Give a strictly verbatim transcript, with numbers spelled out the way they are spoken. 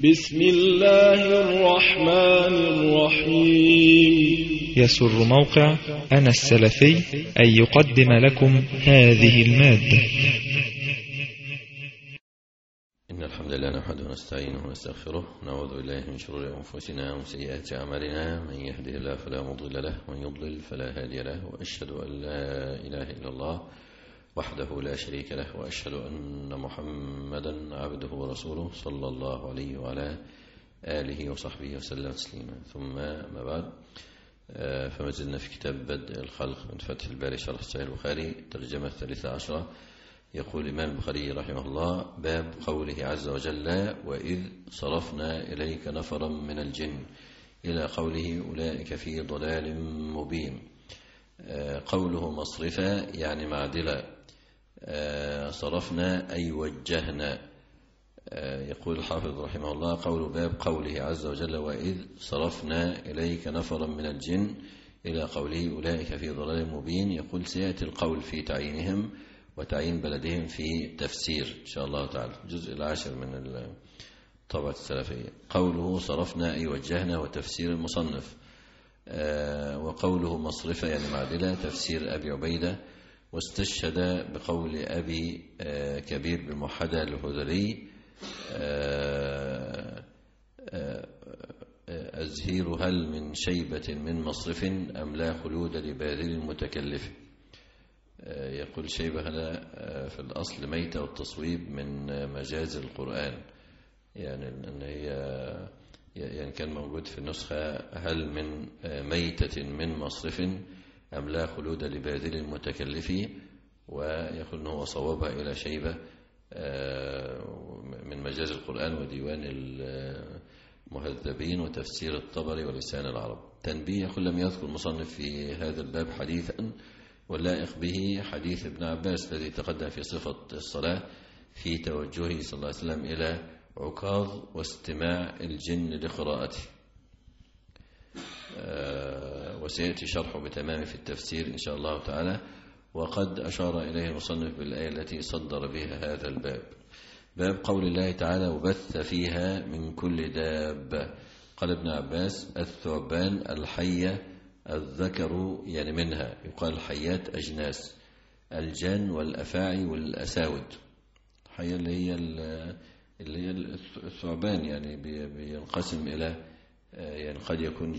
بسم الله الرحمن الرحيم. يسر موقع أنا السلفي أن يقدم لكم هذه المادة. إن الحمد لله نحمده ونستعينه ونستغفره، نعوذ بالله من شرور أنفسنا ومن سيئات أعمالنا، من يهده الله فلا مضل له ومن يضلل فلا هادي له، وأشهد أن لا إله إلا الله وحده لا شريك له، وأشهد أن محمدا عبده ورسوله صلى الله عليه وعلى آله وصحبه وسلم تسليما. ثم ما بعد، فما زلنا في كتاب بدء الخلق من فتح الباري شرح صحيح البخاري، ترجمة الثالثة عشرة. يقول الإمام البخاري رحمه الله: باب قوله عز وجل: وإذ صرفنا إليك نفرا من الجن، إلى قوله: أولئك في ضلال مبين. قوله مصرفا يعني معدلا، صرفنا أي وجهنا. يقول الحافظ رحمه الله: قول باب قوله عز وجل: وإذ صرفنا إليك نفرا من الجن، إلى قوله: أولئك في ضلال مبين. يقول سيأتي القول في تعيينهم وتعيين بلدهم في تفسير إن شاء الله تعالى، الجزء العاشر من الطبعة السلفية. قوله صرفنا أي وجهنا وتفسير المصنف. وقوله مصرفة يعني معدلة، تفسير أبي عبيدة. واستشهد بقول أبي كبير بن محدى الهذلي: أزهير هل من شيبة من مصرف أم لا خلود لباذل المتكلف. يقول شيبة هنا في الأصل ميتة، والتصويب من مجاز القرآن، يعني أن هي يعني كان موجود في النسخة: هل من ميتة من مصرف أم لا خلود لباذل المتكلف. ويقول أنه صوابها إلى شيبة من مجاز القرآن وديوان المهذبين وتفسير الطبري ولسان العرب. تنبيه: يقول لم يذكر المصنف في هذا الباب حديثا واللائق به حديث ابن عباس الذي تقدم في صفة الصلاة في توجهه صلى الله عليه وسلم إلى عكاظ واستماع الجن لقراءته، وسيأتي شرحه بتمام في التفسير إن شاء الله تعالى. وقد أشار إليه المصنف بالآية التي صدر بها هذا الباب. باب قول الله تعالى: وبث فيها من كل دابة. قال ابن عباس: الثعبان الحية الذكر يعني منها، يقال الحيات أجناس: الجان والأفاعي والأساود. الحية اللي هي اللي هي الثعبان، يعني بينقسم إلى يعني قد يكون